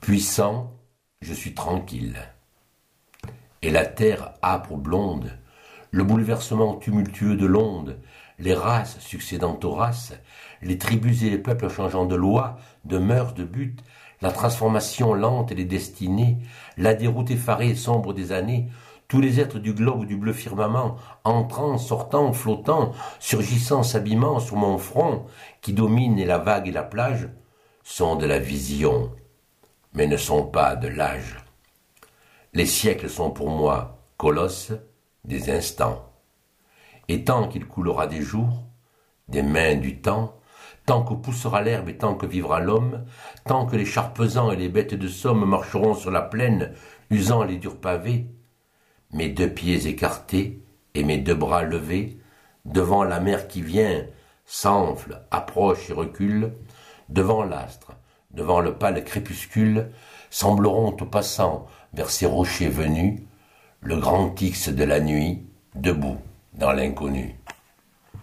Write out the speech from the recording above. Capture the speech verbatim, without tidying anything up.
Puissant, je suis tranquille. Et la terre âpre blonde, le bouleversement tumultueux de l'onde, les races succédant aux races, les tribus et les peuples changeant de loi, de mœurs, de but, la transformation lente et les destinées, la déroute effarée et sombre des années, tous les êtres du globe ou du bleu firmament, entrant, sortant, flottant, surgissant, s'abîmant sur mon front, qui domine et la vague et la plage, sont de la vision, mais ne sont pas de l'âge. Les siècles sont pour moi, colosses, des instants. Et tant qu'il coulera des jours, des mains du temps, tant que poussera l'herbe et tant que vivra l'homme, tant que les chars pesants et les bêtes de somme marcheront sur la plaine, usant les durs pavés, mes deux pieds écartés et mes deux bras levés, devant la mer qui vient, s'enfle, approche et recule, devant l'astre, devant le pâle crépuscule, sembleront aux passants vers ces rochers venus, le grand X de la nuit, debout dans l'inconnu.